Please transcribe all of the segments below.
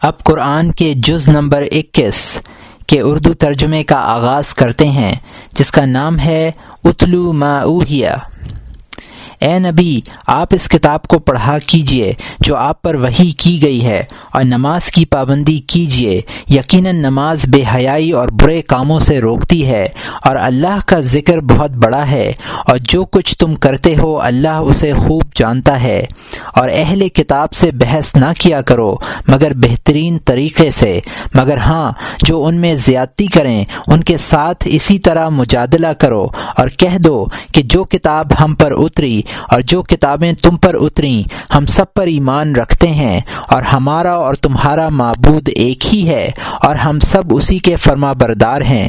اب قرآن کے جز نمبر 21 کے اردو ترجمے کا آغاز کرتے ہیں، جس کا نام ہے اتلو ما اوحیٰ۔ اے نبی، آپ اس کتاب کو پڑھا کیجئے جو آپ پر وحی کی گئی ہے، اور نماز کی پابندی کیجئے۔ یقیناً نماز بے حیائی اور برے کاموں سے روکتی ہے، اور اللہ کا ذکر بہت بڑا ہے، اور جو کچھ تم کرتے ہو اللہ اسے خوب جانتا ہے۔ اور اہل کتاب سے بحث نہ کیا کرو مگر بہترین طریقے سے، مگر ہاں جو ان میں زیادتی کریں ان کے ساتھ اسی طرح مجادلہ کرو، اور کہہ دو کہ جو کتاب ہم پر اتری اور جو کتابیں تم پر اتریں ہم سب پر ایمان رکھتے ہیں، اور ہمارا اور تمہارا معبود ایک ہی ہے، اور ہم سب اسی کے فرما بردار ہیں۔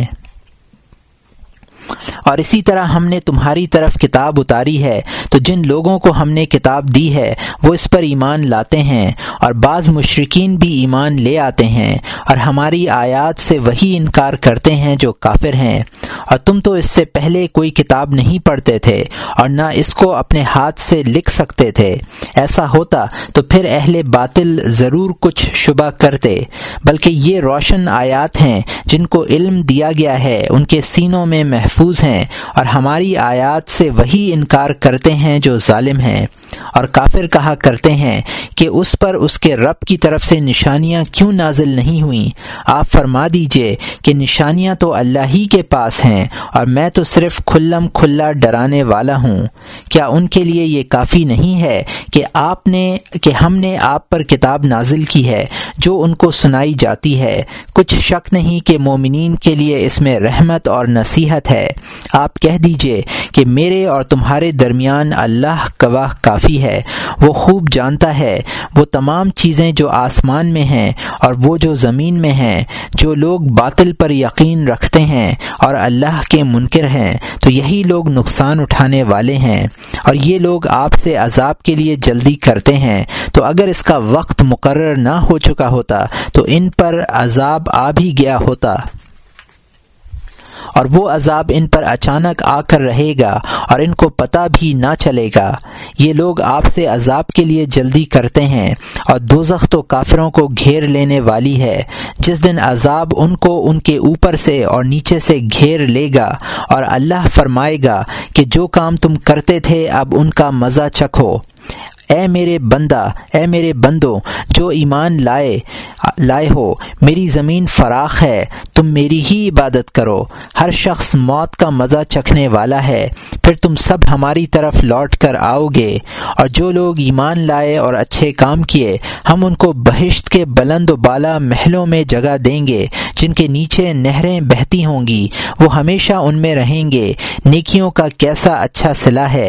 اور اسی طرح ہم نے تمہاری طرف کتاب اتاری ہے، تو جن لوگوں کو ہم نے کتاب دی ہے وہ اس پر ایمان لاتے ہیں، اور بعض مشرکین بھی ایمان لے آتے ہیں، اور ہماری آیات سے وہی انکار کرتے ہیں جو کافر ہیں۔ اور تم تو اس سے پہلے کوئی کتاب نہیں پڑھتے تھے اور نہ اس کو اپنے ہاتھ سے لکھ سکتے تھے، ایسا ہوتا تو پھر اہل باطل ضرور کچھ شبہ کرتے، بلکہ یہ روشن آیات ہیں جن کو علم دیا گیا ہے ان کے سینوں میں محفوظ ہیں، اور ہماری آیات سے وہی انکار کرتے ہیں جو ظالم ہیں۔ اور کافر کہا کرتے ہیں کہ اس پر اس کے رب کی طرف سے نشانیاں کیوں نازل نہیں ہوئیں؟ آپ فرما دیجئے کہ نشانیاں تو اللہ ہی کے پاس ہیں، اور میں تو صرف کھلم کھلا ڈرانے والا ہوں۔ کیا ان کے لیے یہ کافی نہیں ہے کہ ہم نے آپ پر کتاب نازل کی ہے جو ان کو سنائی جاتی ہے؟ کچھ شک نہیں کہ مومنین کے لیے اس میں رحمت اور نصیحت ہے۔ آپ کہہ دیجئے کہ میرے اور تمہارے درمیان اللہ گواہ کافی ہے، وہ خوب جانتا ہے وہ تمام چیزیں جو آسمان میں ہیں اور وہ جو زمین میں ہیں۔ جو لوگ باطل پر یقین رکھتے ہیں اور اللہ کے منکر ہیں تو یہی لوگ نقصان اٹھانے والے ہیں، اور یہ لوگ آپ سے عذاب کے لیے جلدی کرتے ہیں، تو اگر اس کا وقت مقرر نہ ہو چکا ہوتا تو ان پر عذاب آ بھی گیا ہوتا، اور وہ عذاب ان پر اچانک آ کر رہے گا اور ان کو پتہ بھی نہ چلے گا۔ یہ لوگ آپ سے عذاب کے لیے جلدی کرتے ہیں، اور دوزخ تو کافروں کو گھیر لینے والی ہے۔ جس دن عذاب ان کو ان کے اوپر سے اور نیچے سے گھیر لے گا، اور اللہ فرمائے گا کہ جو کام تم کرتے تھے اب ان کا مزہ چکھو۔ اے میرے بندو جو ایمان لائے ہو، میری زمین فراخ ہے، تم میری ہی عبادت کرو۔ ہر شخص موت کا مزہ چکھنے والا ہے، پھر تم سب ہماری طرف لوٹ کر آؤ گے۔ اور جو لوگ ایمان لائے اور اچھے کام کیے ہم ان کو بہشت کے بلند و بالا محلوں میں جگہ دیں گے جن کے نیچے نہریں بہتی ہوں گی، وہ ہمیشہ ان میں رہیں گے۔ نیکیوں کا کیسا اچھا صلہ ہے۔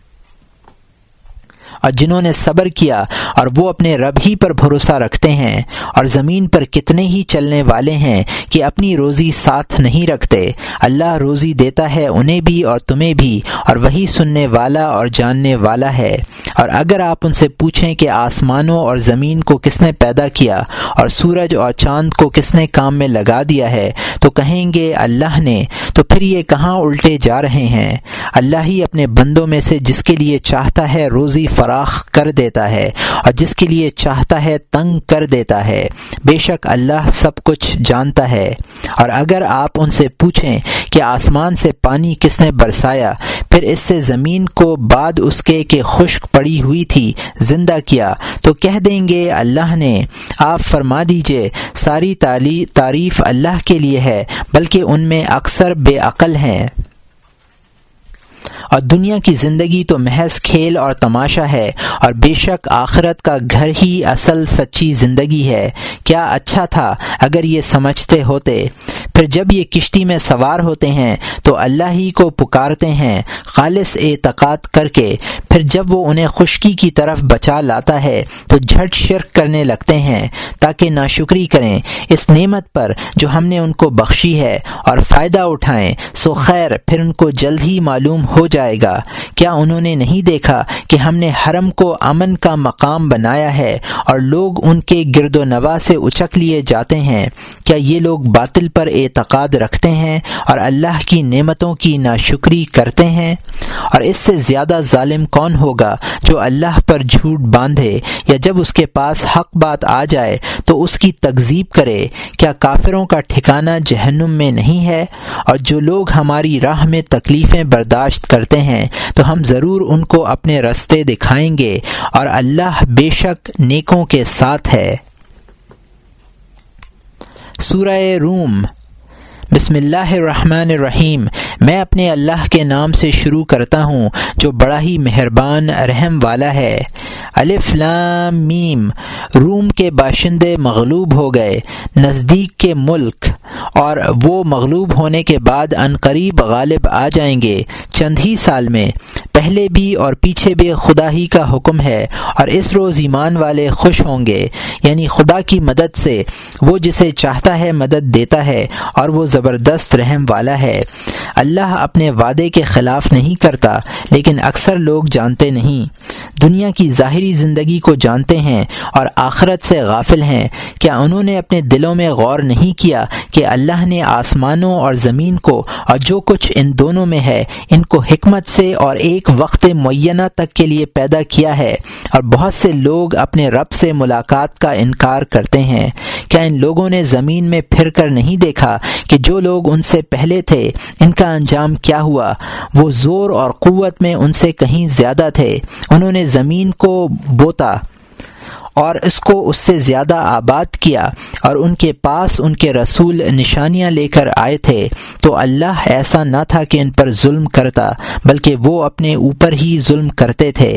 اور جنہوں نے صبر کیا اور وہ اپنے رب ہی پر بھروسہ رکھتے ہیں، اور زمین پر کتنے ہی چلنے والے ہیں کہ اپنی روزی ساتھ نہیں رکھتے۔ اللہ روزی دیتا ہے انہیں بھی اور تمہیں بھی، اور وہی سننے والا اور جاننے والا ہے۔ اور اگر آپ ان سے پوچھیں کہ آسمانوں اور زمین کو کس نے پیدا کیا اور سورج اور چاند کو کس نے کام میں لگا دیا ہے تو کہیں گے اللہ نے، تو پھر یہ کہاں الٹے جا رہے ہیں؟ اللہ ہی اپنے بندوں میں سے جس کے لیے چاہتا ہے روزی فراخ کر دیتا ہے، اور جس کے لیے چاہتا ہے تنگ کر دیتا ہے۔ بے شک اللہ سب کچھ جانتا ہے۔ اور اگر آپ ان سے پوچھیں کہ آسمان سے پانی کس نے برسایا، پھر اس سے زمین کو بعد اس کے کہ خشک پڑی ہوئی تھی زندہ کیا، تو کہہ دیں گے اللہ نے۔ آپ فرما دیجئے ساری تعریف اللہ کے لیے ہے، بلکہ ان میں اکثر بے عقل ہیں۔ اور دنیا کی زندگی تو محض کھیل اور تماشا ہے، اور بے شک آخرت کا گھر ہی اصل سچی زندگی ہے۔ کیا اچھا تھا اگر یہ سمجھتے ہوتے۔ پھر جب یہ کشتی میں سوار ہوتے ہیں تو اللہ ہی کو پکارتے ہیں خالص اعتقاد کر کے، پھر جب وہ انہیں خشکی کی طرف بچا لاتا ہے تو جھٹ شرک کرنے لگتے ہیں تاکہ ناشکری کریں اس نعمت پر جو ہم نے ان کو بخشی ہے اور فائدہ اٹھائیں۔ سو خیر، پھر ان کو جلد ہی معلوم ہو جائے گا۔ کیا انہوں نے نہیں دیکھا کہ ہم نے حرم کو امن کا مقام بنایا ہے اور لوگ ان کے گرد و نواح سے اچک لیے جاتے ہیں؟ کیا یہ لوگ باطل پر اعتقاد رکھتے ہیں اور اللہ کی نعمتوں کی ناشکری کرتے ہیں؟ اور اس سے زیادہ ظالم کون ہوگا جو اللہ پر جھوٹ باندھے یا جب اس کے پاس حق بات آ جائے تو اس کی تکذیب کرے؟ کیا کافروں کا ٹھکانہ جہنم میں نہیں ہے؟ اور جو لوگ ہماری راہ میں تکلیفیں برداشت کرتے ہیں تو ہم ضرور ان کو اپنے رستے دکھائیں گے، اور اللہ بے شک نیکوں کے ساتھ ہے۔ سورہ روم۔ بسم اللہ الرحمن الرحیم۔ میں اپنے اللہ کے نام سے شروع کرتا ہوں جو بڑا ہی مہربان رحم والا ہے۔ الف لام میم۔ روم کے باشندے مغلوب ہو گئے نزدیک کے ملک، اور وہ مغلوب ہونے کے بعد عنقریب غالب آ جائیں گے چند ہی سال میں۔ پہلے بھی اور پیچھے بھی خدا ہی کا حکم ہے، اور اس روز ایمان والے خوش ہوں گے، یعنی خدا کی مدد سے۔ وہ جسے چاہتا ہے مدد دیتا ہے، اور وہ زبردست رحم والا ہے۔ اللہ اپنے وعدے کے خلاف نہیں کرتا، لیکن اکثر لوگ جانتے نہیں۔ دنیا کی ظاہری زندگی کو جانتے ہیں اور آخرت سے غافل ہیں۔ کیا انہوں نے اپنے دلوں میں غور نہیں کیا کہ اللہ نے آسمانوں اور زمین کو اور جو کچھ ان دونوں میں ہے ان کو حکمت سے اور ایک وقت معینہ تک کے لیے پیدا کیا ہے؟ اور بہت سے لوگ اپنے رب سے ملاقات کا انکار کرتے ہیں۔ کیا ان لوگوں نے زمین میں پھر کر نہیں دیکھا کہ جو لوگ ان سے پہلے تھے ان کا انجام کیا ہوا؟ وہ زور اور قوت میں ان سے کہیں زیادہ تھے۔ انہوں نے زمین کو بوتا اور اس کو اس سے زیادہ آباد کیا، اور ان کے پاس ان کے رسول نشانیاں لے کر آئے تھے، تو اللہ ایسا نہ تھا کہ ان پر ظلم کرتا، بلکہ وہ اپنے اوپر ہی ظلم کرتے تھے۔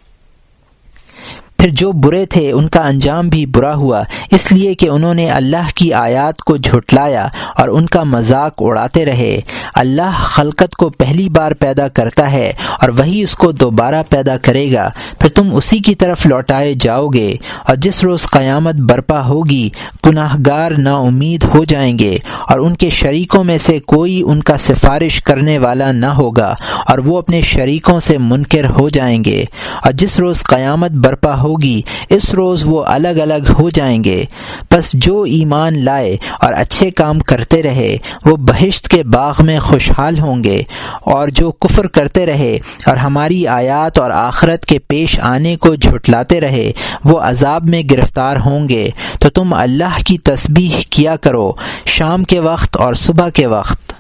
پھر جو برے تھے ان کا انجام بھی برا ہوا، اس لیے کہ انہوں نے اللہ کی آیات کو جھٹلایا اور ان کا مذاق اڑاتے رہے۔ اللہ خلقت کو پہلی بار پیدا کرتا ہے اور وہی اس کو دوبارہ پیدا کرے گا، پھر تم اسی کی طرف لوٹائے جاؤ گے۔ اور جس روز قیامت برپا ہوگی گناہگار نا امید ہو جائیں گے، اور ان کے شریکوں میں سے کوئی ان کا سفارش کرنے والا نہ ہوگا، اور وہ اپنے شریکوں سے منکر ہو جائیں گے۔ اور جس روز قیامت برپا ہوگی اس روز وہ الگ الگ ہو جائیں گے۔ پس جو ایمان لائے اور اچھے کام کرتے رہے وہ بہشت کے باغ میں خوشحال ہوں گے، اور جو کفر کرتے رہے اور ہماری آیات اور آخرت کے پیش آنے کو جھٹلاتے رہے وہ عذاب میں گرفتار ہوں گے۔ تو تم اللہ کی تسبیح کیا کرو شام کے وقت اور صبح کے وقت،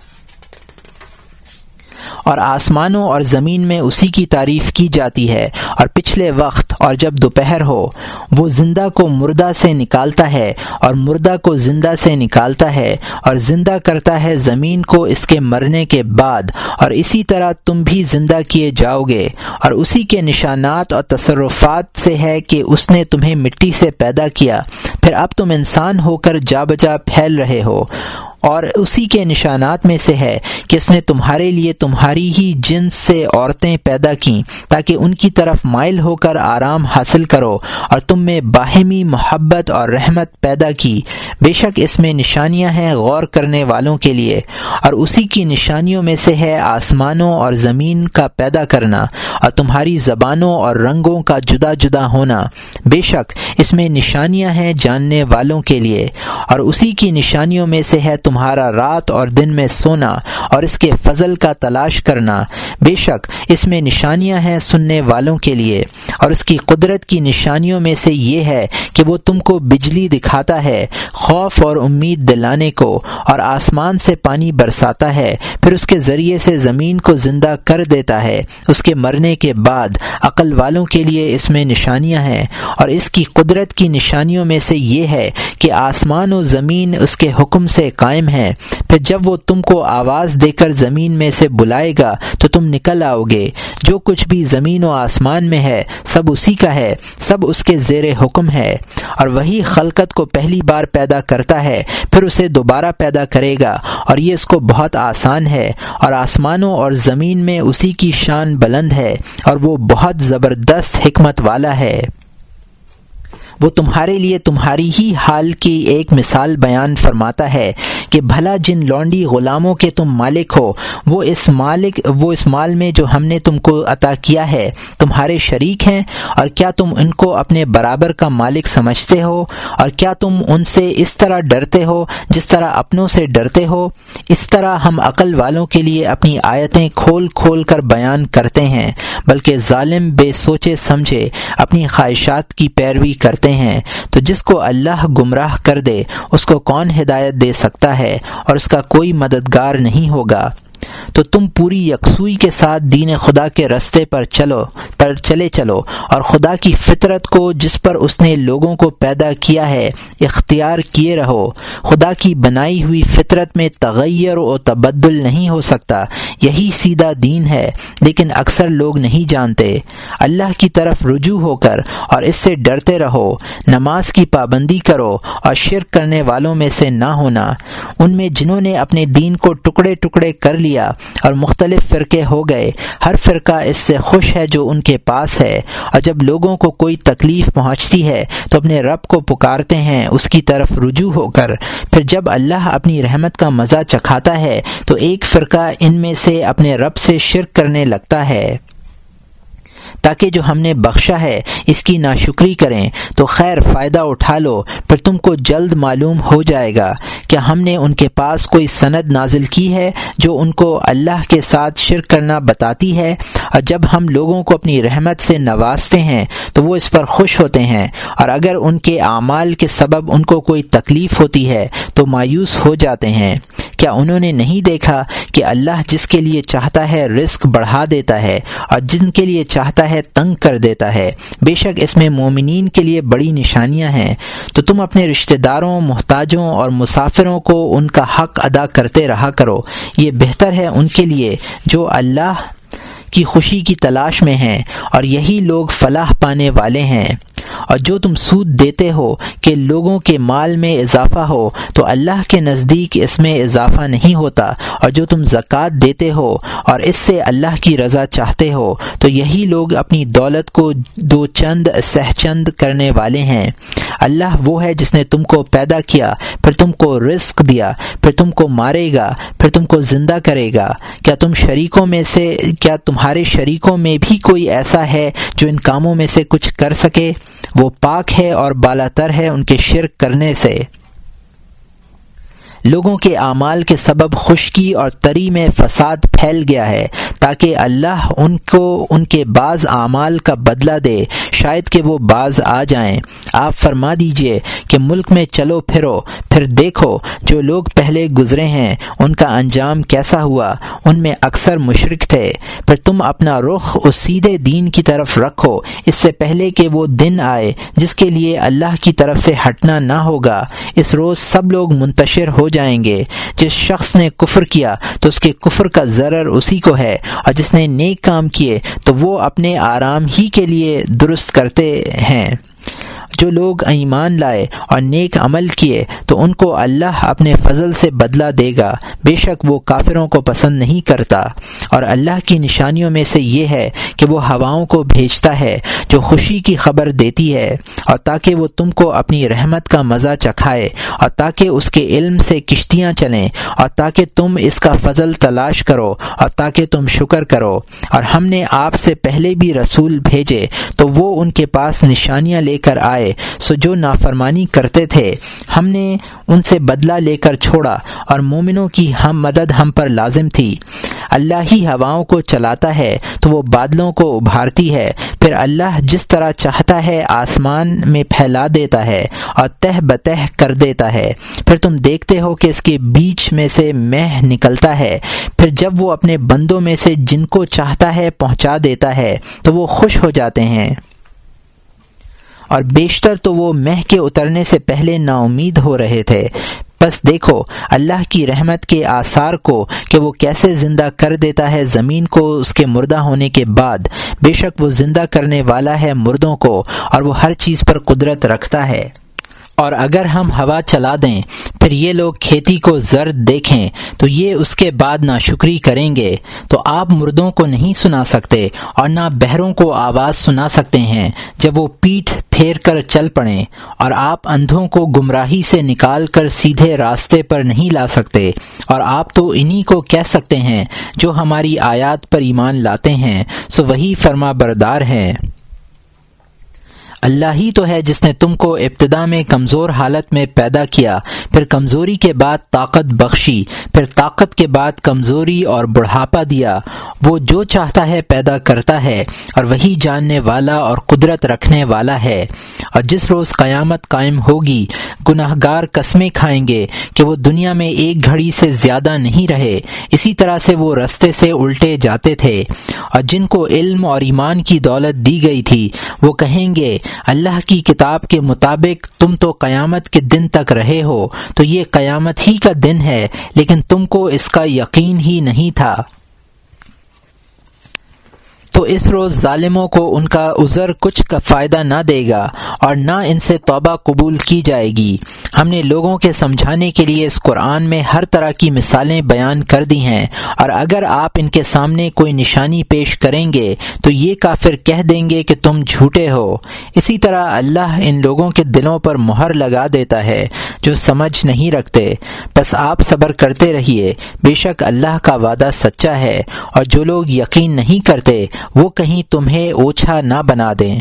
اور آسمانوں اور زمین میں اسی کی تعریف کی جاتی ہے، اور پچھلے وقت اور جب دوپہر ہو۔ وہ زندہ کو مردہ سے نکالتا ہے اور مردہ کو زندہ سے نکالتا ہے، اور زندہ کرتا ہے زمین کو اس کے مرنے کے بعد، اور اسی طرح تم بھی زندہ کیے جاؤ گے۔ اور اسی کے نشانات اور تصرفات سے ہے کہ اس نے تمہیں مٹی سے پیدا کیا، پھر اب تم انسان ہو کر جا بجا پھیل رہے ہو۔ اور اسی کے نشانات میں سے ہے کہ اس نے تمہارے لیے تمہاری ہی جنس سے عورتیں پیدا کیں تاکہ ان کی طرف مائل ہو کر آرام حاصل کرو، اور تم میں باہمی محبت اور رحمت پیدا کی۔ بے شک اس میں نشانیاں ہیں غور کرنے والوں کے لیے۔ اور اسی کی نشانیوں میں سے ہے آسمانوں اور زمین کا پیدا کرنا، اور تمہاری زبانوں اور رنگوں کا جدا جدا ہونا۔ بے شک اس میں نشانیاں ہیں جاننے والوں کے لیے۔ اور اسی کی نشانیوں میں سے ہے تمہارا رات اور دن میں سونا اور اس کے فضل کا تلاش کرنا۔ بے شک اس میں نشانیاں ہیں سننے والوں کے لیے۔ اور اس کی قدرت کی نشانیوں میں سے یہ ہے کہ وہ تم کو بجلی دکھاتا ہے خوف اور امید دلانے کو، اور آسمان سے پانی برساتا ہے، پھر اس کے ذریعے سے زمین کو زندہ کر دیتا ہے اس کے مرنے کے بعد۔ عقل والوں کے لیے اس میں نشانیاں ہیں۔ اور اس کی قدرت کی نشانیوں میں سے یہ ہے کہ آسمان و زمین اس کے حکم سے قائم ہیں، پھر جب وہ تم کو آواز دے کر زمین میں سے بلائے گا تو تم نکل آؤ گے۔ جو کچھ بھی زمین و آسمان میں ہے سب اسی کا ہے، سب اس کے زیر حکم ہے۔ اور وہی خلقت کو پہلی بار پیدا کرتا ہے پھر اسے دوبارہ پیدا کرے گا، اور یہ اس کو بہت آسان ہے۔ اور آسمانوں اور زمین میں اسی کی شان بلند ہے، اور وہ بہت زبردست حکمت والا ہے۔ وہ تمہارے لیے تمہاری ہی حال کی ایک مثال بیان فرماتا ہے کہ بھلا جن لونڈی غلاموں کے تم مالک ہو وہ اس مال میں جو ہم نے تم کو عطا کیا ہے تمہارے شریک ہیں، اور کیا تم ان کو اپنے برابر کا مالک سمجھتے ہو؟ اور کیا تم ان سے اس طرح ڈرتے ہو جس طرح اپنوں سے ڈرتے ہو؟ اس طرح ہم عقل والوں کے لیے اپنی آیتیں کھول کھول کر بیان کرتے ہیں، بلکہ ظالم بے سوچے سمجھے اپنی خواہشات کی پیروی کرتے ہیں۔ تو جس کو اللہ گمراہ کر دے اس کو کون ہدایت دے سکتا ہے، اور اس کا کوئی مددگار نہیں ہوگا۔ تو تم پوری یکسوئی کے ساتھ دین خدا کے رستے پر چلے چلو، اور خدا کی فطرت کو جس پر اس نے لوگوں کو پیدا کیا ہے اختیار کیے رہو۔ خدا کی بنائی ہوئی فطرت میں تغیر و تبدل نہیں ہو سکتا، یہی سیدھا دین ہے، لیکن اکثر لوگ نہیں جانتے۔ اللہ کی طرف رجوع ہو کر اور اس سے ڈرتے رہو، نماز کی پابندی کرو اور شرک کرنے والوں میں سے نہ ہونا۔ ان میں جنہوں نے اپنے دین کو ٹکڑے ٹکڑے کر لیا اور مختلف فرقے ہو گئے، ہر فرقہ اس سے خوش ہے جو ان کے پاس ہے، اور جب لوگوں کو کوئی تکلیف پہنچتی ہے تو اپنے رب کو پکارتے ہیں اس کی طرف رجوع ہو کر۔ پھر جب اللہ اپنی رحمت کا مزہ چکھاتا ہے تو ایک فرقہ ان میں سے اپنے رب سے شرک کرنے لگتا ہے تاکہ جو ہم نے بخشا ہے اس کی ناشکری کریں۔ تو خیر فائدہ اٹھا لو، پھر تم کو جلد معلوم ہو جائے گا کہ ہم نے ان کے پاس کوئی سند نازل کی ہے جو ان کو اللہ کے ساتھ شرک کرنا بتاتی ہے، اور جب ہم لوگوں کو اپنی رحمت سے نوازتے ہیں تو وہ اس پر خوش ہوتے ہیں، اور اگر ان کے اعمال کے سبب ان کو کوئی تکلیف ہوتی ہے تو مایوس ہو جاتے ہیں۔ کیا انہوں نے نہیں دیکھا کہ اللہ جس کے لیے چاہتا ہے رزق بڑھا دیتا ہے اور جن کے لیے چاہتا ہے تنگ کر دیتا ہے؟ بے شک اس میں مومنین کے لیے بڑی نشانیاں ہیں۔ تو تم اپنے رشتہ داروں، محتاجوں اور مسافروں کو ان کا حق ادا کرتے رہا کرو، یہ بہتر ہے ان کے لیے جو اللہ کی خوشی کی تلاش میں ہیں، اور یہی لوگ فلاح پانے والے ہیں۔ اور جو تم سود دیتے ہو کہ لوگوں کے مال میں اضافہ ہو تو اللہ کے نزدیک اس میں اضافہ نہیں ہوتا، اور جو تم زکوٰۃ دیتے ہو اور اس سے اللہ کی رضا چاہتے ہو تو یہی لوگ اپنی دولت کو دو چند سہ چند کرنے والے ہیں۔ اللہ وہ ہے جس نے تم کو پیدا کیا، پھر تم کو رزق دیا، پھر تم کو مارے گا، پھر تم کو زندہ کرے گا۔ کیا تمہارے شریکوں میں بھی کوئی ایسا ہے جو ان کاموں میں سے کچھ کر سکے؟ وہ پاک ہے اور بالاتر ہے ان کے شرک کرنے سے۔ لوگوں کے اعمال کے سبب خشکی اور تری میں فساد پھیل گیا ہے تاکہ اللہ ان کو ان کے بعض اعمال کا بدلہ دے، شاید کہ وہ باز آ جائیں۔ آپ فرما دیجئے کہ ملک میں چلو پھرو، پھر دیکھو جو لوگ پہلے گزرے ہیں ان کا انجام کیسا ہوا، ان میں اکثر مشرک تھے۔ پھر تم اپنا رخ اس سیدھے دین کی طرف رکھو اس سے پہلے کہ وہ دن آئے جس کے لیے اللہ کی طرف سے ہٹنا نہ ہوگا۔ اس روز سب لوگ منتشر ہو جائیں گے۔ جس شخص نے کفر کیا تو اس کے کفر کا ضرر اسی کو ہے، اور جس نے نیک کام کیے تو وہ اپنے آرام ہی کے لیے درست کرتے ہیں۔ جو لوگ ایمان لائے اور نیک عمل کیے تو ان کو اللہ اپنے فضل سے بدلہ دے گا، بے شک وہ کافروں کو پسند نہیں کرتا۔ اور اللہ کی نشانیوں میں سے یہ ہے کہ وہ ہواؤں کو بھیجتا ہے جو خوشی کی خبر دیتی ہے، اور تاکہ وہ تم کو اپنی رحمت کا مزہ چکھائے، اور تاکہ اس کے علم سے کشتیاں چلیں، اور تاکہ تم اس کا فضل تلاش کرو، اور تاکہ تم شکر کرو۔ اور ہم نے آپ سے پہلے بھی رسول بھیجے تو وہ ان کے پاس نشانیاں لے کر آئے، سو جو نافرمانی کرتے تھے ہم نے ان سے بدلہ لے کر چھوڑا، اور مومنوں کی مدد ہم پر لازم تھی۔ اللہ ہی ہواؤں کو چلاتا ہے تو وہ بادلوں کو ابھارتی ہے، پھر اللہ جس طرح چاہتا ہے آسمان میں پھیلا دیتا ہے اور تہ بتہ کر دیتا ہے، پھر تم دیکھتے ہو کہ اس کے بیچ میں سے مہ نکلتا ہے، پھر جب وہ اپنے بندوں میں سے جن کو چاہتا ہے پہنچا دیتا ہے تو وہ خوش ہو جاتے ہیں، اور بیشتر تو وہ مہ کے اترنے سے پہلے نا امید ہو رہے تھے۔ بس دیکھو اللہ کی رحمت کے آثار کو کہ وہ کیسے زندہ کر دیتا ہے زمین کو اس کے مردہ ہونے کے بعد۔ بے شک وہ زندہ کرنے والا ہے مردوں کو، اور وہ ہر چیز پر قدرت رکھتا ہے۔ اور اگر ہم ہوا چلا دیں پھر پھر یہ لوگ کھیتی کو زرد دیکھیں تو یہ اس کے بعد ناشکری کریں گے۔ تو آپ مردوں کو نہیں سنا سکتے اور نہ بہروں کو آواز سنا سکتے ہیں جب وہ پیٹھ پھیر کر چل پڑیں، اور آپ اندھوں کو گمراہی سے نکال کر سیدھے راستے پر نہیں لا سکتے، اور آپ تو انہی کو کہہ سکتے ہیں جو ہماری آیات پر ایمان لاتے ہیں، سو وہی فرما بردار ہیں۔ اللہ ہی تو ہے جس نے تم کو ابتدا میں کمزور حالت میں پیدا کیا، پھر کمزوری کے بعد طاقت بخشی، پھر طاقت کے بعد کمزوری اور بڑھاپا دیا۔ وہ جو چاہتا ہے پیدا کرتا ہے، اور وہی جاننے والا اور قدرت رکھنے والا ہے۔ اور جس روز قیامت قائم ہوگی، گناہگار قسمیں کھائیں گے کہ وہ دنیا میں ایک گھڑی سے زیادہ نہیں رہے، اسی طرح سے وہ رستے سے الٹے جاتے تھے۔ اور جن کو علم اور ایمان کی دولت دی گئی تھی، وہ کہیں گے اللہ کی کتاب کے مطابق تم تو قیامت کے دن تک رہے ہو، تو یہ قیامت ہی کا دن ہے، لیکن تم کو اس کا یقین ہی نہیں تھا۔ تو اس روز ظالموں کو ان کا عذر کچھ کا فائدہ نہ دے گا، اور نہ ان سے توبہ قبول کی جائے گی۔ ہم نے لوگوں کے سمجھانے کے لیے اس قرآن میں ہر طرح کی مثالیں بیان کر دی ہیں، اور اگر آپ ان کے سامنے کوئی نشانی پیش کریں گے تو یہ کافر کہہ دیں گے کہ تم جھوٹے ہو۔ اسی طرح اللہ ان لوگوں کے دلوں پر مہر لگا دیتا ہے جو سمجھ نہیں رکھتے۔ بس آپ صبر کرتے رہیے، بے شک اللہ کا وعدہ سچا ہے، اور جو لوگ یقین نہیں کرتے وہ کہیں تمہیں اوچھا نہ بنا دیں۔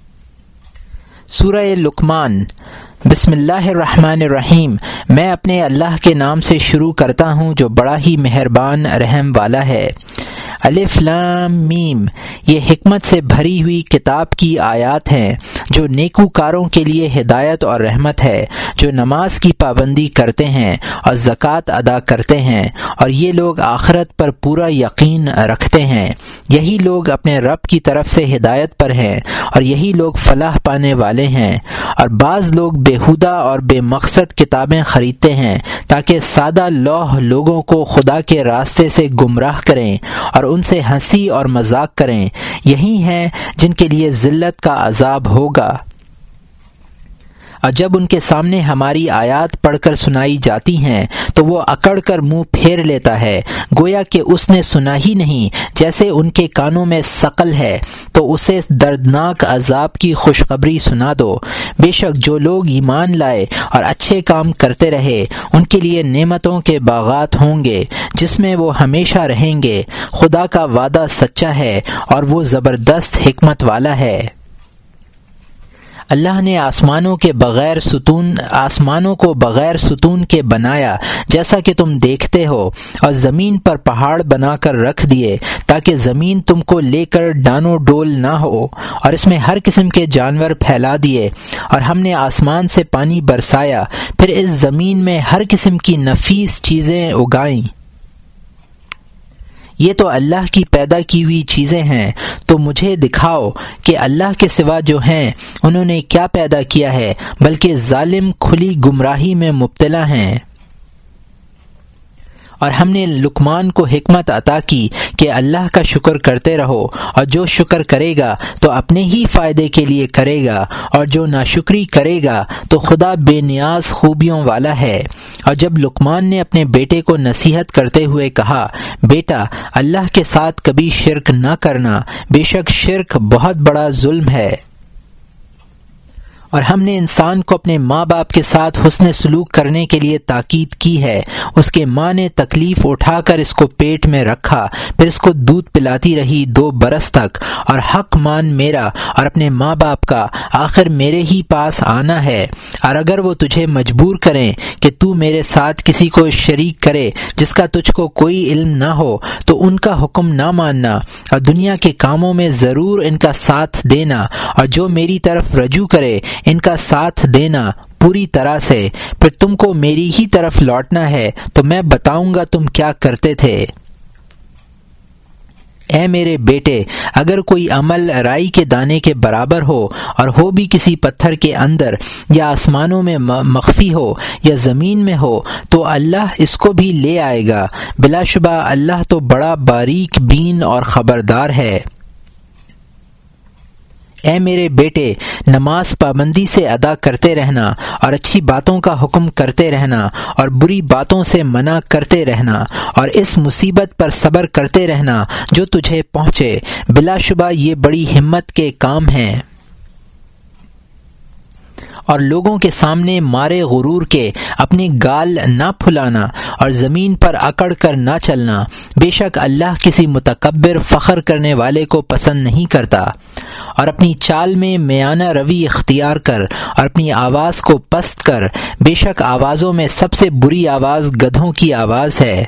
سورہ لقمان۔ بسم اللہ الرحمن الرحیم۔ میں اپنے اللہ کے نام سے شروع کرتا ہوں جو بڑا ہی مہربان رحم والا ہے۔ الف لام میم۔ یہ حکمت سے بھری ہوئی کتاب کی آیات ہیں جو نیکوکاروں کے لیے ہدایت اور رحمت ہے، جو نماز کی پابندی کرتے ہیں اور زکوٰۃ ادا کرتے ہیں، اور یہ لوگ آخرت پر پورا یقین رکھتے ہیں۔ یہی لوگ اپنے رب کی طرف سے ہدایت پر ہیں، اور یہی لوگ فلاح پانے والے ہیں۔ اور بعض لوگ بیہودہ اور بے مقصد کتابیں خریدتے ہیں تاکہ سادہ لوح لوگوں کو خدا کے راستے سے گمراہ کریں اور ان سے ہنسی اور مذاق کریں۔ یہی ہیں جن کے لیے ذلت کا عذاب ہوگا۔ اور جب ان کے سامنے ہماری آیات پڑھ کر سنائی جاتی ہیں تو وہ اکڑ کر منہ پھیر لیتا ہے، گویا کہ اس نے سنا ہی نہیں، جیسے ان کے کانوں میں ثقل ہے۔ تو اسے دردناک عذاب کی خوشخبری سنا دو۔ بے شک جو لوگ ایمان لائے اور اچھے کام کرتے رہے، ان کے لیے نعمتوں کے باغات ہوں گے جس میں وہ ہمیشہ رہیں گے۔ خدا کا وعدہ سچا ہے اور وہ زبردست حکمت والا ہے۔ اللہ نے آسمانوں کو بغیر ستون کے بنایا جیسا کہ تم دیکھتے ہو، اور زمین پر پہاڑ بنا کر رکھ دیے تاکہ زمین تم کو لے کر ڈانو ڈول نہ ہو، اور اس میں ہر قسم کے جانور پھیلا دیے۔ اور ہم نے آسمان سے پانی برسایا، پھر اس زمین میں ہر قسم کی نفیس چیزیں اگائیں۔ یہ تو اللہ کی پیدا کی ہوئی چیزیں ہیں، تو مجھے دکھاؤ کہ اللہ کے سوا جو ہیں انہوں نے کیا پیدا کیا ہے، بلکہ ظالم کھلی گمراہی میں مبتلا ہیں۔ اور ہم نے لقمان کو حکمت عطا کی کہ اللہ کا شکر کرتے رہو، اور جو شکر کرے گا تو اپنے ہی فائدے کے لیے کرے گا، اور جو ناشکری کرے گا تو خدا بے نیاز خوبیوں والا ہے۔ اور جب لقمان نے اپنے بیٹے کو نصیحت کرتے ہوئے کہا، بیٹا اللہ کے ساتھ کبھی شرک نہ کرنا، بے شک شرک بہت بڑا ظلم ہے۔ اور ہم نے انسان کو اپنے ماں باپ کے ساتھ حسن سلوک کرنے کے لیے تاکید کی ہے۔ اس کے ماں نے تکلیف اٹھا کر اس کو پیٹ میں رکھا، پھر اس کو دودھ پلاتی رہی 2 برس تک، اور حق مان میرا اور اپنے ماں باپ کا، آخر میرے ہی پاس آنا ہے۔ اور اگر وہ تجھے مجبور کریں کہ تو میرے ساتھ کسی کو شریک کرے جس کا تجھ کو کوئی علم نہ ہو، تو ان کا حکم نہ ماننا، اور دنیا کے کاموں میں ضرور ان کا ساتھ دینا، اور جو میری طرف رجوع کرے ان کا ساتھ دینا پوری طرح سے۔ پھر تم کو میری ہی طرف لوٹنا ہے تو میں بتاؤں گا تم کیا کرتے تھے۔ اے میرے بیٹے، اگر کوئی عمل رائی کے دانے کے برابر ہو، اور ہو بھی کسی پتھر کے اندر، یا آسمانوں میں مخفی ہو یا زمین میں ہو، تو اللہ اس کو بھی لے آئے گا۔ بلا شبہ اللہ تو بڑا باریک بین اور خبردار ہے۔ اے میرے بیٹے، نماز پابندی سے ادا کرتے رہنا اور اچھی باتوں کا حکم کرتے رہنا اور بری باتوں سے منع کرتے رہنا اور اس مصیبت پر صبر کرتے رہنا جو تجھے پہنچے، بلا شبہ یہ بڑی ہمت کے کام ہیں۔ اور لوگوں کے سامنے مارے غرور کے اپنی گال نہ پھلانا اور زمین پر اکڑ کر نہ چلنا، بے شک اللہ کسی متکبر فخر کرنے والے کو پسند نہیں کرتا۔ اور اپنی چال میں میانہ روی اختیار کر اور اپنی آواز کو پست کر، بے شک آوازوں میں سب سے بری آواز گدھوں کی آواز ہے۔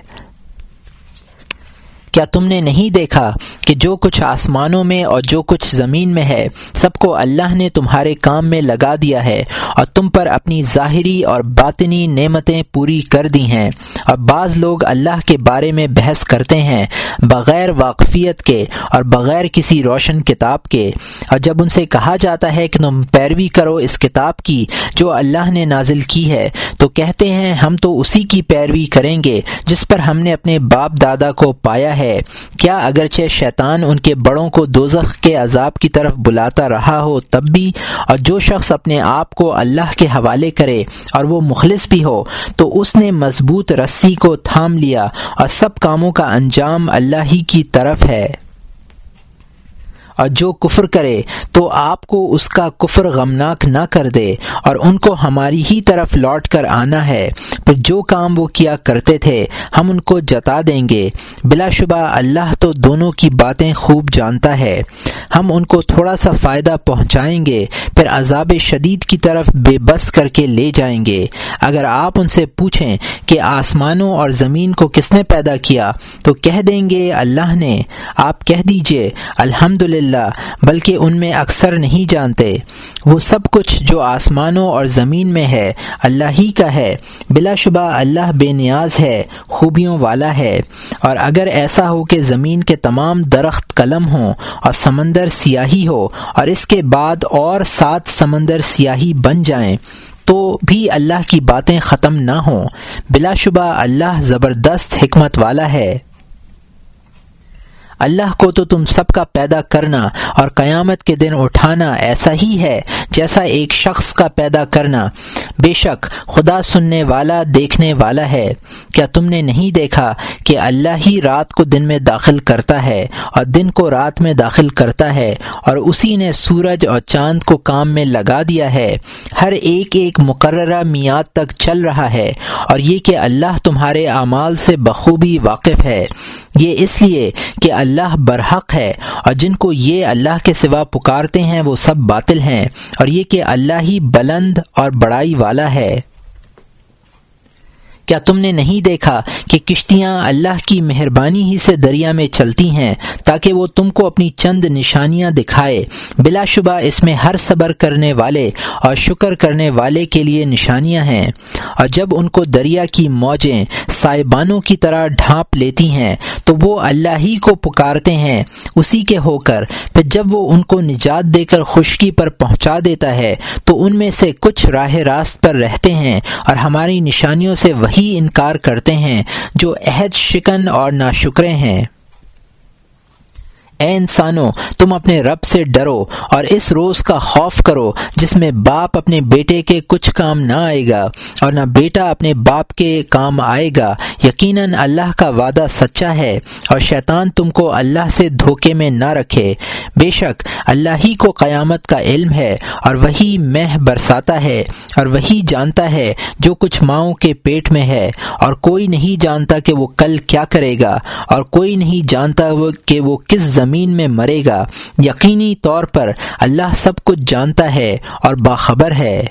کیا تم نے نہیں دیکھا کہ جو کچھ آسمانوں میں اور جو کچھ زمین میں ہے سب کو اللہ نے تمہارے کام میں لگا دیا ہے اور تم پر اپنی ظاہری اور باطنی نعمتیں پوری کر دی ہیں۔ اور بعض لوگ اللہ کے بارے میں بحث کرتے ہیں بغیر واقفیت کے اور بغیر کسی روشن کتاب کے، اور جب ان سے کہا جاتا ہے کہ تم پیروی کرو اس کتاب کی جو اللہ نے نازل کی ہے تو کہتے ہیں ہم تو اسی کی پیروی کریں گے جس پر ہم نے اپنے باپ دادا کو پایا ہے۔ کیا اگرچہ شیطان ان کے بڑوں کو دوزخ کے عذاب کی طرف بلاتا رہا ہو تب بھی، اور جو شخص اپنے آپ کو اللہ کے حوالے کرے اور وہ مخلص بھی ہو تو اس نے مضبوط رسی کو تھام لیا اور سب کاموں کا انجام اللہ ہی کی طرف ہے۔ اور جو کفر کرے تو آپ کو اس کا کفر غمناک نہ کر دے، اور ان کو ہماری ہی طرف لوٹ کر آنا ہے، پھر جو کام وہ کیا کرتے تھے ہم ان کو جتا دیں گے، بلا شبہ اللہ تو دونوں کی باتیں خوب جانتا ہے۔ ہم ان کو تھوڑا سا فائدہ پہنچائیں گے پھر عذاب شدید کی طرف بے بس کر کے لے جائیں گے۔ اگر آپ ان سے پوچھیں کہ آسمانوں اور زمین کو کس نے پیدا کیا تو کہہ دیں گے اللہ نے۔ آپ کہہ دیجئے الحمدللہ، بلکہ ان میں اکثر نہیں جانتے۔ وہ سب کچھ جو آسمانوں اور زمین میں ہے اللہ ہی کا ہے، بلا شبہ اللہ بے نیاز ہے، خوبیوں والا ہے۔ اور اگر ایسا ہو کہ زمین کے تمام درخت قلم ہوں اور سمندر سیاہی ہو اور اس کے بعد اور 7 سمندر سیاہی بن جائیں تو بھی اللہ کی باتیں ختم نہ ہوں، بلا شبہ اللہ زبردست حکمت والا ہے۔ اللہ کو تو تم سب کا پیدا کرنا اور قیامت کے دن اٹھانا ایسا ہی ہے جیسا ایک شخص کا پیدا کرنا۔ بے شک خدا سننے والا دیکھنے والا ہے۔ کیا تم نے نہیں دیکھا کہ اللہ ہی رات کو دن میں داخل کرتا ہے اور دن کو رات میں داخل کرتا ہے، اور اسی نے سورج اور چاند کو کام میں لگا دیا ہے، ہر ایک ایک مقررہ میعاد تک چل رہا ہے، اور یہ کہ اللہ تمہارے اعمال سے بخوبی واقف ہے۔ یہ اس لیے کہ اللہ برحق ہے، اور جن کو یہ اللہ کے سوا پکارتے ہیں وہ سب باطل ہیں، اور یہ کہ اللہ ہی بلند اور بڑائی والا ہے۔ کیا تم نے نہیں دیکھا کہ کشتیاں اللہ کی مہربانی ہی سے دریا میں چلتی ہیں تاکہ وہ تم کو اپنی چند نشانیاں دکھائے؟ بلا شبہ اس میں ہر صبر کرنے والے اور شکر کرنے والے کے لیے نشانیاں ہیں۔ اور جب ان کو دریا کی موجیں سائبانوں کی طرح ڈھانپ لیتی ہیں تو وہ اللہ ہی کو پکارتے ہیں اسی کے ہو کر، پھر جب وہ ان کو نجات دے کر خشکی پر پہنچا دیتا ہے تو ان میں سے کچھ راہ راست پر رہتے ہیں اور ہماری نشانیوں سے وہی انکار کرتے ہیں جو عہد شکن اور ناشکرے ہیں۔ اے انسانوں، تم اپنے رب سے ڈرو اور اس روز کا خوف کرو جس میں باپ اپنے بیٹے کے کچھ کام نہ آئے گا اور نہ بیٹا اپنے باپ کے کام آئے گا۔ یقیناً اللہ کا وعدہ سچا ہے اور شیطان تم کو اللہ سے دھوکے میں نہ رکھے۔ بے شک اللہ ہی کو قیامت کا علم ہے اور وہی مہ برساتا ہے اور وہی جانتا ہے جو کچھ ماؤں کے پیٹ میں ہے، اور کوئی نہیں جانتا کہ وہ کل کیا کرے گا، اور کوئی نہیں جانتا کہ وہ کس زمین میں مرے گا۔ یقینی طور پر اللہ سب کچھ جانتا ہے اور باخبر ہے۔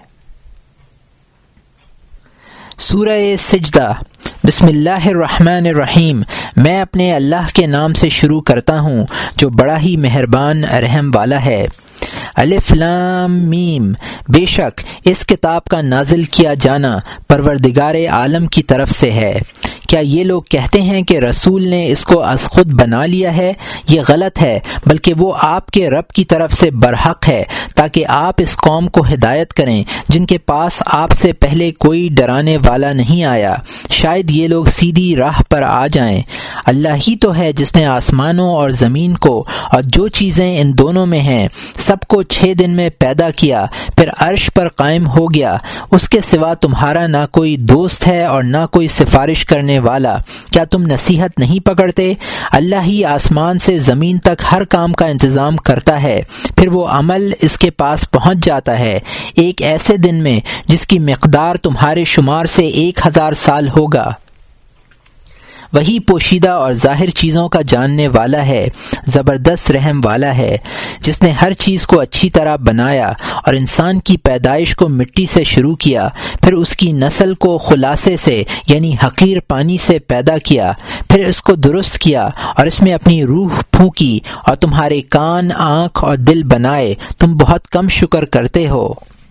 سورہ سجدہ۔ بسم اللہ الرحمن الرحیم۔ میں اپنے اللہ کے نام سے شروع کرتا ہوں جو بڑا ہی مہربان رحم والا ہے۔ الف لام میم۔ بے شک اس کتاب کا نازل کیا جانا پروردگار عالم کی طرف سے ہے۔ کیا یہ لوگ کہتے ہیں کہ رسول نے اس کو از خود بنا لیا ہے؟ یہ غلط ہے، بلکہ وہ آپ کے رب کی طرف سے برحق ہے تاکہ آپ اس قوم کو ہدایت کریں جن کے پاس آپ سے پہلے کوئی ڈرانے والا نہیں آیا، شاید یہ لوگ سیدھی راہ پر آ جائیں۔ اللہ ہی تو ہے جس نے آسمانوں اور زمین کو اور جو چیزیں ان دونوں میں ہیں سب کو 6 دن میں پیدا کیا، پھر عرش پر قائم ہو گیا۔ اس کے سوا تمہارا نہ کوئی دوست ہے اور نہ کوئی سفارش کرنے والا۔ کیا تم نصیحت نہیں پکڑتے؟ اللہ ہی آسمان سے زمین تک ہر کام کا انتظام کرتا ہے، پھر وہ عمل اس کے پاس پہنچ جاتا ہے ایک ایسے دن میں جس کی مقدار تمہارے شمار سے 1000 سال ہوگا۔ وہی پوشیدہ اور ظاہر چیزوں کا جاننے والا ہے، زبردست رحم والا ہے، جس نے ہر چیز کو اچھی طرح بنایا اور انسان کی پیدائش کو مٹی سے شروع کیا، پھر اس کی نسل کو خلاصے سے یعنی حقیر پانی سے پیدا کیا، پھر اس کو درست کیا اور اس میں اپنی روح پھونکی اور تمہارے کان، آنکھ اور دل بنائے۔ تم بہت کم شکر کرتے ہو۔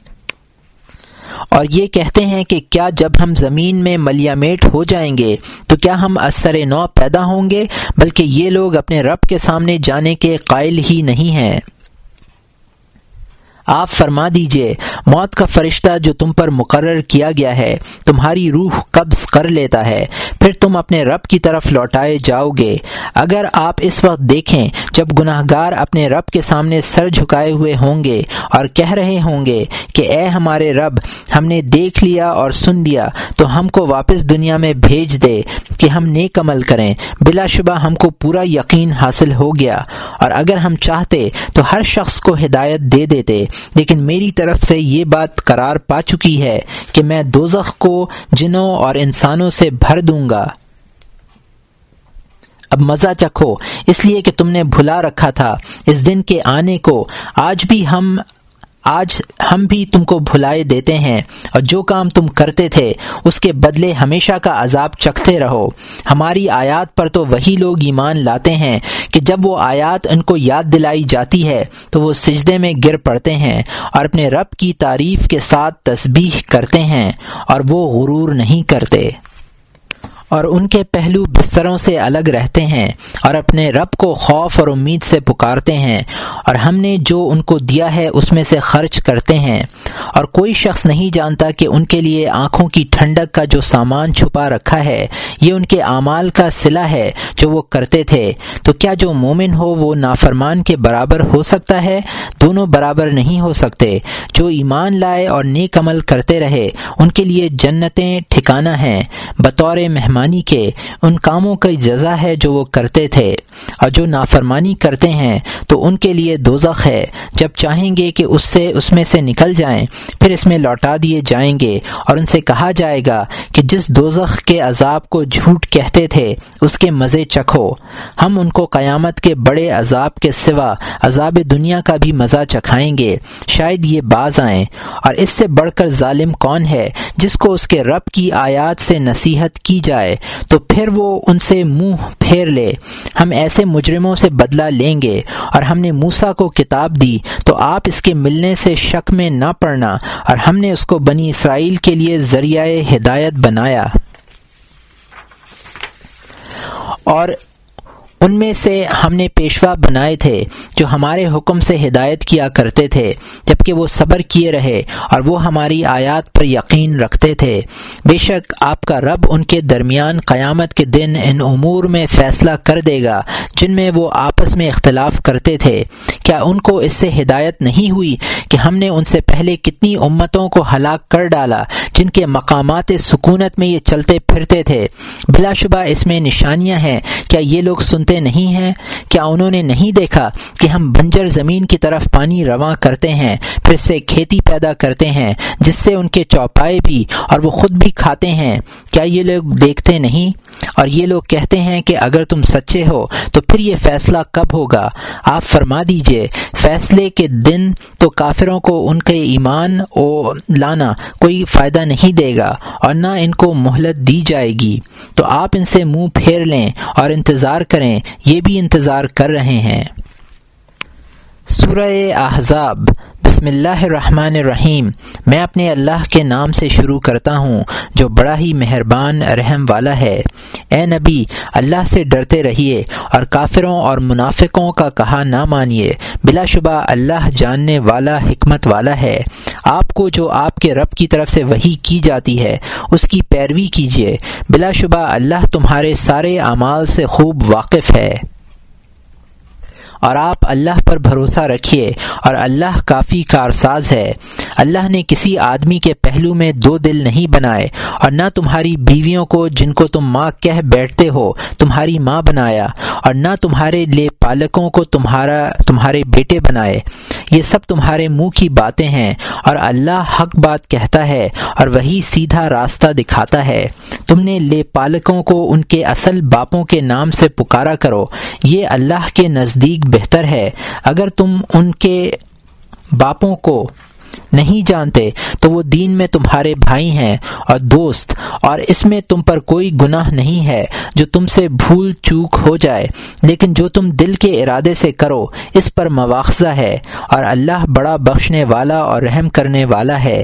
اور یہ کہتے ہیں کہ کیا جب ہم زمین میں ملیامیٹ ہو جائیں گے تو کیا ہم از سر نو پیدا ہوں گے؟ بلکہ یہ لوگ اپنے رب کے سامنے جانے کے قائل ہی نہیں ہیں۔ آپ فرما دیجئے، موت کا فرشتہ جو تم پر مقرر کیا گیا ہے تمہاری روح قبض کر لیتا ہے، پھر تم اپنے رب کی طرف لوٹائے جاؤ گے۔ اگر آپ اس وقت دیکھیں جب گناہگار اپنے رب کے سامنے سر جھکائے ہوئے ہوں گے اور کہہ رہے ہوں گے کہ اے ہمارے رب، ہم نے دیکھ لیا اور سن لیا، تو ہم کو واپس دنیا میں بھیج دے کہ ہم نیک عمل کریں۔ بلا شبہ ہم کو پورا یقین حاصل ہو گیا، اور اگر ہم چاہتے تو ہر شخص کو ہدایت دے دیتے، لیکن میری طرف سے یہ بات قرار پا چکی ہے کہ میں دوزخ کو جنوں اور انسانوں سے بھر دوں گا۔ اب مزہ چکھو، اس لیے کہ تم نے بھلا رکھا تھا اس دن کے آنے کو۔ آج ہم بھی تم کو بھلائے دیتے ہیں، اور جو کام تم کرتے تھے اس کے بدلے ہمیشہ کا عذاب چکھتے رہو۔ ہماری آیات پر تو وہی لوگ ایمان لاتے ہیں کہ جب وہ آیات ان کو یاد دلائی جاتی ہے تو وہ سجدے میں گر پڑتے ہیں اور اپنے رب کی تعریف کے ساتھ تسبیح کرتے ہیں، اور وہ غرور نہیں کرتے، اور ان کے پہلو بستروں سے الگ رہتے ہیں اور اپنے رب کو خوف اور امید سے پکارتے ہیں، اور ہم نے جو ان کو دیا ہے اس میں سے خرچ کرتے ہیں۔ اور کوئی شخص نہیں جانتا کہ ان کے لیے آنکھوں کی ٹھنڈک کا جو سامان چھپا رکھا ہے یہ ان کے اعمال کا صلہ ہے جو وہ کرتے تھے۔ تو کیا جو مومن ہو وہ نافرمان کے برابر ہو سکتا ہے؟ دونوں برابر نہیں ہو سکتے۔ جو ایمان لائے اور نیک عمل کرتے رہے ان کے لیے جنتیں ٹھکانہ ہیں بطور مہمان کے، ان کاموں کی جزا ہے جو وہ کرتے تھے، اور جو نافرمانی کرتے ہیں تو ان کے لیے دوزخ ہے، جب چاہیں گے کہ اس میں سے نکل جائیں پھر اس میں لوٹا دیے جائیں گے، اور ان سے کہا جائے گا کہ جس دوزخ کے عذاب کو جھوٹ کہتے تھے اس کے مزے چکھو۔ ہم ان کو قیامت کے بڑے عذاب کے سوا عذاب دنیا کا بھی مزہ چکھائیں گے، شاید یہ باز آئیں۔ اور اس سے بڑھ کر ظالم کون ہے جس کو اس کے رب کی آیات سے نصیحت کی جائے تو پھر وہ ان سے منہ پھیر لے۔ ہم ایسے مجرموں سے بدلہ لیں گے، اور ہم نے موسیٰ کو کتاب دی تو آپ اس کے ملنے سے شک میں نہ پڑنا، اور ہم نے اس کو بنی اسرائیل کے لیے ذریعہ ہدایت بنایا، اور ان میں سے ہم نے پیشوا بنائے تھے جو ہمارے حکم سے ہدایت کیا کرتے تھے، جبکہ وہ صبر کیے رہے اور وہ ہماری آیات پر یقین رکھتے تھے۔ بے شک آپ کا رب ان کے درمیان قیامت کے دن ان امور میں فیصلہ کر دے گا جن میں وہ آپس میں اختلاف کرتے تھے۔ کیا ان کو اس سے ہدایت نہیں ہوئی کہ ہم نے ان سے پہلے کتنی امتوں کو ہلاک کر ڈالا جن کے مقامات سکونت میں یہ چلتے پھرتے تھے؟ بلا شبہ اس میں نشانیاں ہیں، کیا یہ لوگ سنتے نہیں ہیں؟ کیا انہوں نے نہیں دیکھا کہ ہم بنجر زمین کی طرف پانی رواں کرتے ہیں، پھر سے کھیتی پیدا کرتے ہیں جس سے ان کے چوپائے بھی اور وہ خود بھی کھاتے ہیں؟ کیا یہ لوگ دیکھتے نہیں؟ اور یہ لوگ کہتے ہیں کہ اگر تم سچے ہو تو پھر یہ فیصلہ کب ہوگا؟ آپ فرما دیجئے، فیصلے کے دن تو کافروں کو ان کے ایمان لانا کوئی فائدہ نہیں دے گا اور نہ ان کو مہلت دی جائے گی۔ تو آپ ان سے منہ پھیر لیں اور انتظار کریں، یہ بھی انتظار کر رہے ہیں۔ سورہ احزاب۔ بسم اللہ الرحمن الرحیم۔ میں اپنے اللہ کے نام سے شروع کرتا ہوں جو بڑا ہی مہربان رحم والا ہے۔ اے نبی، اللہ سے ڈرتے رہیے اور کافروں اور منافقوں کا کہا نہ مانیے، بلا شبہ اللہ جاننے والا حکمت والا ہے۔ آپ کو جو آپ کے رب کی طرف سے وحی کی جاتی ہے اس کی پیروی کیجیے، بلا شبہ اللہ تمہارے سارے اعمال سے خوب واقف ہے۔ اور آپ اللہ پر بھروسہ رکھیے اور اللہ کافی کارساز ہے۔ اللہ نے کسی آدمی کے پہلو میں دو دل نہیں بنائے اور نہ تمہاری بیویوں کو جن کو تم ماں کہہ بیٹھتے ہو تمہاری ماں بنایا، اور نہ تمہارے لے پالکوں کو تمہارے بیٹے بنائے۔ یہ سب تمہارے منہ کی باتیں ہیں اور اللہ حق بات کہتا ہے اور وہی سیدھا راستہ دکھاتا ہے۔ تم نے لے پالکوں کو ان کے اصل باپوں کے نام سے پکارا کرو، یہ اللہ کے نزدیک بہتر ہے۔ اگر تم ان کے باپوں کو نہیں جانتے تو وہ دین میں تمہارے بھائی ہیں اور دوست، اور اس میں تم پر کوئی گناہ نہیں ہے جو تم سے بھول چوک ہو جائے، لیکن جو تم دل کے ارادے سے کرو اس پر مواخذہ ہے، اور اللہ بڑا بخشنے والا اور رحم کرنے والا ہے۔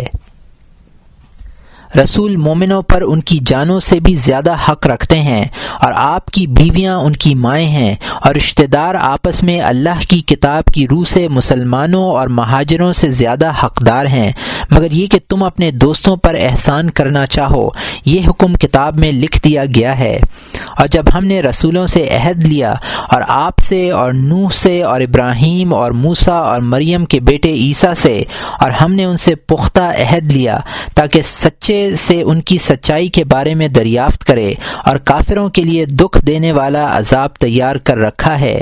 رسول مومنوں پر ان کی جانوں سے بھی زیادہ حق رکھتے ہیں، اور آپ کی بیویاں ان کی مائیں ہیں، اور رشتہ دار آپس میں اللہ کی کتاب کی روح سے مسلمانوں اور مہاجروں سے زیادہ حقدار ہیں، مگر یہ کہ تم اپنے دوستوں پر احسان کرنا چاہو، یہ حکم کتاب میں لکھ دیا گیا ہے۔ اور جب ہم نے رسولوں سے عہد لیا اور آپ سے اور نوح سے اور ابراہیم اور موسیٰ اور مریم کے بیٹے عیسیٰ سے، اور ہم نے ان سے پختہ عہد لیا تاکہ سچے سے ان کی سچائی کے بارے میں دریافت کرے، اور کافروں کے لیے دکھ دینے والا عذاب تیار کر رکھا ہے۔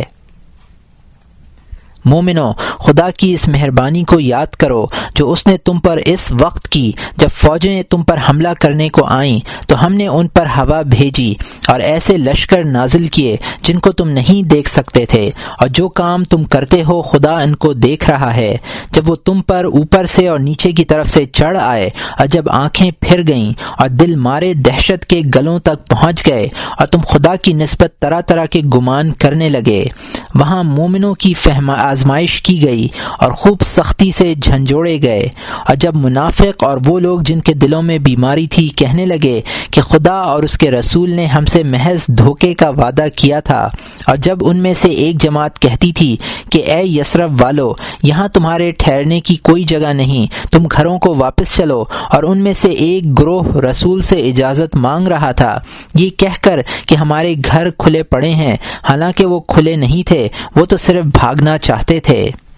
مومنو، خدا کی اس مہربانی کو یاد کرو جو اس نے تم پر اس وقت کی جب فوجیں تم پر حملہ کرنے کو آئیں تو ہم نے ان پر ہوا بھیجی اور ایسے لشکر نازل کیے جن کو تم نہیں دیکھ سکتے تھے، اور جو کام تم کرتے ہو خدا ان کو دیکھ رہا ہے۔ جب وہ تم پر اوپر سے اور نیچے کی طرف سے چڑھ آئے، اور جب آنکھیں پھر گئیں اور دل مارے دہشت کے گلوں تک پہنچ گئے اور تم خدا کی نسبت طرح طرح کے گمان کرنے لگے، وہاں مومنوں کی آزمائش کی گئی اور خوب سختی سے جھنجھوڑے گئے۔ اور جب منافق اور وہ لوگ جن کے دلوں میں بیماری تھی کہنے لگے کہ خدا اور اس کے رسول نے ہم سے محض دھوکے کا وعدہ کیا تھا، اور جب ان میں سے ایک جماعت کہتی تھی کہ اے یثرب والو، یہاں تمہارے ٹھہرنے کی کوئی جگہ نہیں، تم گھروں کو واپس چلو، اور ان میں سے ایک گروہ رسول سے اجازت مانگ رہا تھا یہ کہہ کر کہ ہمارے گھر کھلے پڑے ہیں، حالانکہ وہ کھلے نہیں تھے، وہ تو صرف بھاگنا چاہتے تھے۔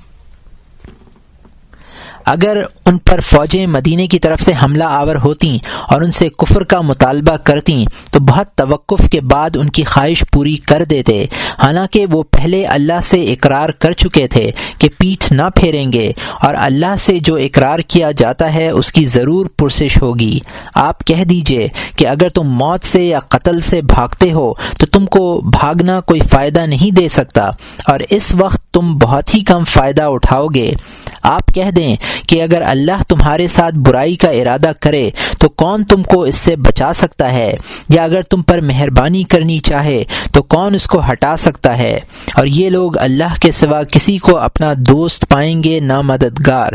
اگر ان پر فوجیں مدینے کی طرف سے حملہ آور ہوتیں اور ان سے کفر کا مطالبہ کرتیں تو بہت توقف کے بعد ان کی خواہش پوری کر دیتے، حالانکہ وہ پہلے اللہ سے اقرار کر چکے تھے کہ پیٹھ نہ پھیریں گے، اور اللہ سے جو اقرار کیا جاتا ہے اس کی ضرور پرسش ہوگی۔ آپ کہہ دیجئے کہ اگر تم موت سے یا قتل سے بھاگتے ہو تو تم کو بھاگنا کوئی فائدہ نہیں دے سکتا، اور اس وقت تم بہت ہی کم فائدہ اٹھاؤ گے۔ آپ کہہ دیں کہ اگر اللہ تمہارے ساتھ برائی کا ارادہ کرے تو کون تم کو اس سے بچا سکتا ہے، یا اگر تم پر مہربانی کرنی چاہے تو کون اس کو ہٹا سکتا ہے، اور یہ لوگ اللہ کے سوا کسی کو اپنا دوست پائیں گے نہ مددگار۔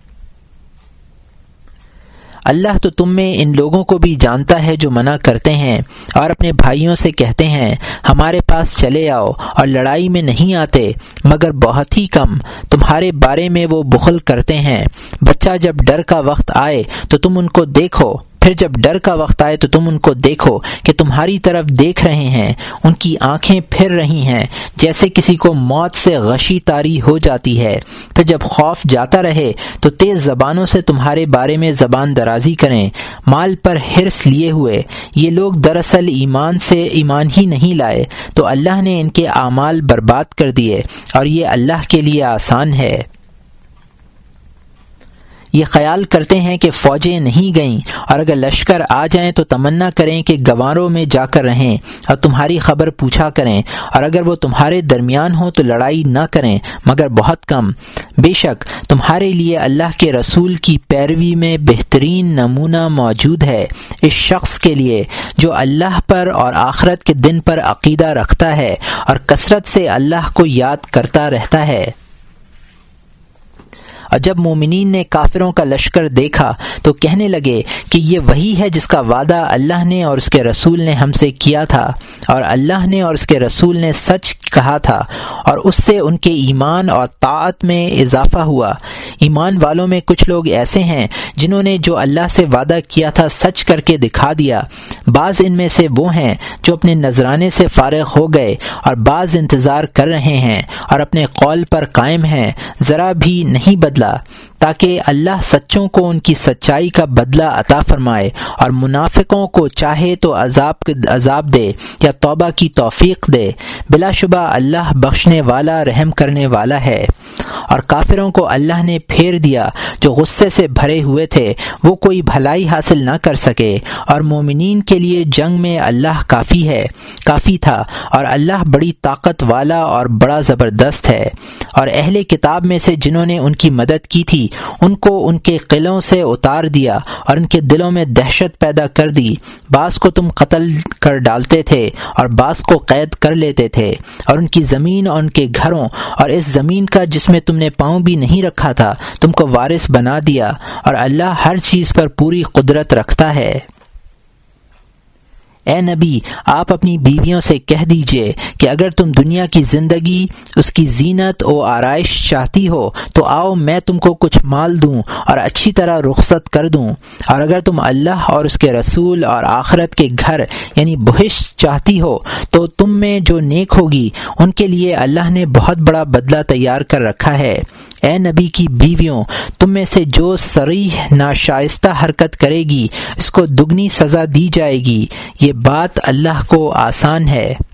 اللہ تو تم میں ان لوگوں کو بھی جانتا ہے جو منع کرتے ہیں اور اپنے بھائیوں سے کہتے ہیں ہمارے پاس چلے آؤ، اور لڑائی میں نہیں آتے مگر بہت ہی کم، تمہارے بارے میں وہ بخل کرتے ہیں۔ بچہ جب ڈر کا وقت آئے تو تم ان کو دیکھو، پھر جب ڈر کا وقت آئے تو تم ان کو دیکھو کہ تمہاری طرف دیکھ رہے ہیں، ان کی آنکھیں پھر رہی ہیں جیسے کسی کو موت سے غشی طاری ہو جاتی ہے۔ پھر جب خوف جاتا رہے تو تیز زبانوں سے تمہارے بارے میں زبان درازی کریں، مال پر حرص لیے ہوئے۔ یہ لوگ دراصل ایمان ہی نہیں لائے تو اللہ نے ان کے اعمال برباد کر دیے، اور یہ اللہ کے لیے آسان ہے۔ یہ خیال کرتے ہیں کہ فوجیں نہیں گئیں، اور اگر لشکر آ جائیں تو تمنا کریں کہ گواروں میں جا کر رہیں اور تمہاری خبر پوچھا کریں، اور اگر وہ تمہارے درمیان ہوں تو لڑائی نہ کریں مگر بہت کم۔ بے شک تمہارے لیے اللہ کے رسول کی پیروی میں بہترین نمونہ موجود ہے اس شخص کے لیے جو اللہ پر اور آخرت کے دن پر عقیدہ رکھتا ہے اور کثرت سے اللہ کو یاد کرتا رہتا ہے۔ اور جب مومنین نے کافروں کا لشکر دیکھا تو کہنے لگے کہ یہ وہی ہے جس کا وعدہ اللہ نے اور اس کے رسول نے ہم سے کیا تھا، اور اللہ نے اور اس کے رسول نے سچ کہا تھا، اور اس سے ان کے ایمان اور طاعت میں اضافہ ہوا۔ ایمان والوں میں کچھ لوگ ایسے ہیں جنہوں نے جو اللہ سے وعدہ کیا تھا سچ کر کے دکھا دیا۔ بعض ان میں سے وہ ہیں جو اپنے نذرانے سے فارغ ہو گئے اور بعض انتظار کر رہے ہیں اور اپنے قول پر قائم ہیں، ذرا بھی نہیں بدلا، تاکہ اللہ سچوں کو ان کی سچائی کا بدلہ عطا فرمائے اور منافقوں کو چاہے تو عذاب دے یا توبہ کی توفیق دے۔ بلا شبہ اللہ بخشنے والا رحم کرنے والا ہے۔ اور کافروں کو اللہ نے پھیر دیا جو غصے سے بھرے ہوئے تھے، وہ کوئی بھلائی حاصل نہ کر سکے، اور مومنین کے لیے جنگ میں اللہ کافی تھا، اور اللہ بڑی طاقت والا اور بڑا زبردست ہے۔ اور اہل کتاب میں سے جنہوں نے ان کی مدد کی تھی ان کو ان کے قلعوں سے اتار دیا اور ان کے دلوں میں دہشت پیدا کر دی۔ بعض کو تم قتل کر ڈالتے تھے اور بعض کو قید کر لیتے تھے، اور ان کی زمین اور ان کے گھروں اور اس زمین کا جس میں تم نے پاؤں بھی نہیں رکھا تھا تم کو وارث بنا دیا، اور اللہ ہر چیز پر پوری قدرت رکھتا ہے۔ اے نبی، آپ اپنی بیویوں سے کہہ دیجئے کہ اگر تم دنیا کی زندگی، اس کی زینت و آرائش چاہتی ہو تو آؤ میں تم کو کچھ مال دوں اور اچھی طرح رخصت کر دوں، اور اگر تم اللہ اور اس کے رسول اور آخرت کے گھر یعنی بہشت چاہتی ہو تو تم میں جو نیک ہوگی ان کے لیے اللہ نے بہت بڑا بدلہ تیار کر رکھا ہے۔ اے نبی کی بیویوں، تم میں سے جو صریح ناشائستہ حرکت کرے گی اس کو دگنی سزا دی جائے گی، یہ بات اللہ کو آسان ہے۔